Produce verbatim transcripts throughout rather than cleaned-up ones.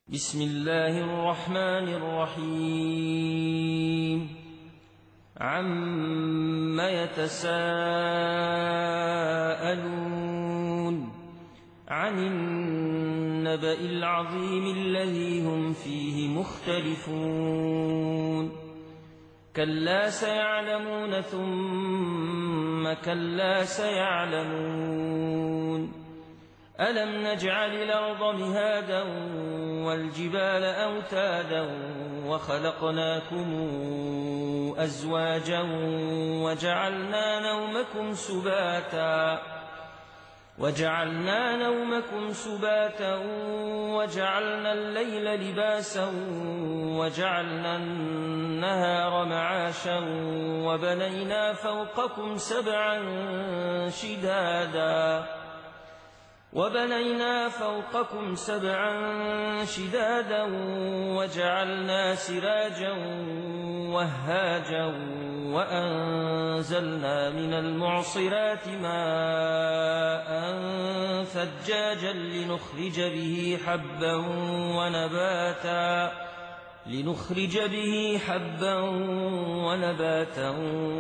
بسم الله الرحمن الرحيم عم يتساءلون عن النبأ العظيم الذي هم فيه مختلفون كلا سيعلمون ثم كلا سيعلمون ألم نجعل الأرض مهادا والجبال أوتادا وخلقناكم أزواجا وجعلنا نومكم سباتا وجعلنا نومكم سباتا وجعلنا الليل لباسا وجعلنا النهار معاشا وبنينا فوقكم سبعا شدادا وبنينا فوقكم سبعا شدادا وجعلنا سراجا وهاجا وأنزلنا من المعصرات ماء ثجاجا لنخرج به حبا ونباتا لنخرج به حبا ونباتا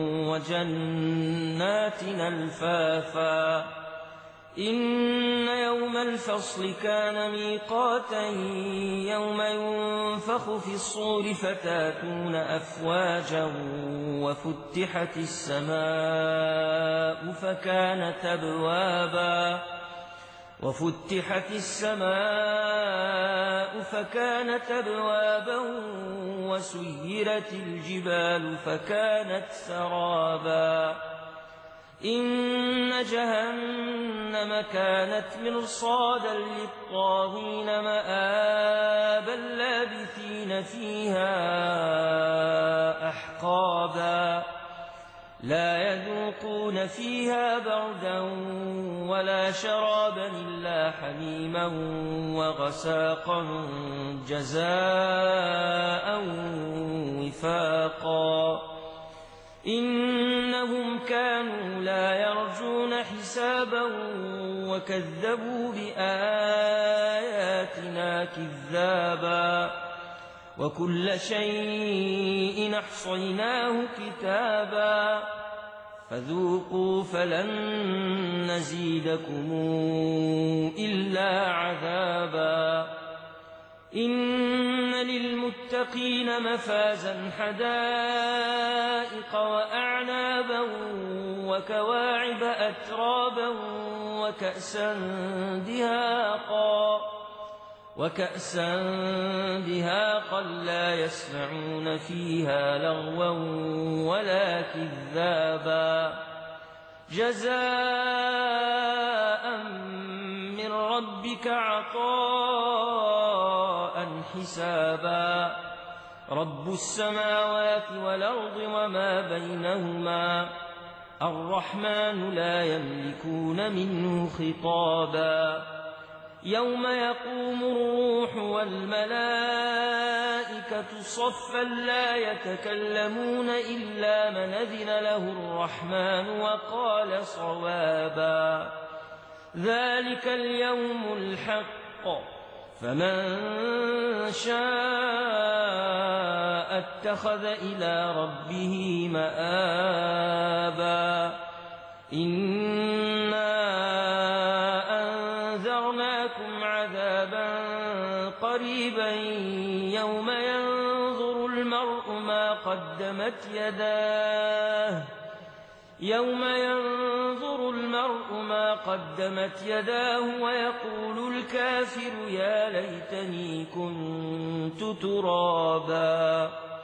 وجنات ألفافا إن يوم الفصل كان ميقاتا يوم ينفخ في الصور فتاتون أفواجا وفتحت السماء فكانت أبوابا وفتحت السماء فكانت أبوابا وسيرت الجبال فكانت سرابا إن جهنم كانت مرصادا للطاغين مآبا لابثين فيها أحقابا لا يذوقون فيها بردا ولا شرابا إلا حميما وغساقا جزاء وفاقا إنهم كانوا لا يرجون حسابا وكذبوا بآياتنا كذابا وكل شيء أحصيناه كتابا فذوقوا فلن نزيدكم إلا عذابا إن للمتقين مفازا حدائق وأعنابا وكواعب أترابا وكأسا دهاقا وكأسا دهاقا لا يسمعون فيها لغوا ولا كذابا جزاء من ربك عطاء حسابا رب السماوات والأرض وما بينهما الرحمن لا يملكون منه خطابا يوم يقوم الروح والملائكة صفا لا يتكلمون إلا من أذن له الرحمن وقال صوابا ذلك اليوم الحق فمن شاء اتخذ إلى ربه مآبا إنا أنذرناكم عذابا قريبا يوم ينظر المرء ما قدمت يداه يوم ينظر المرء ما قدمت يداه ويقول الكافر يا ليتني كنت ترابا.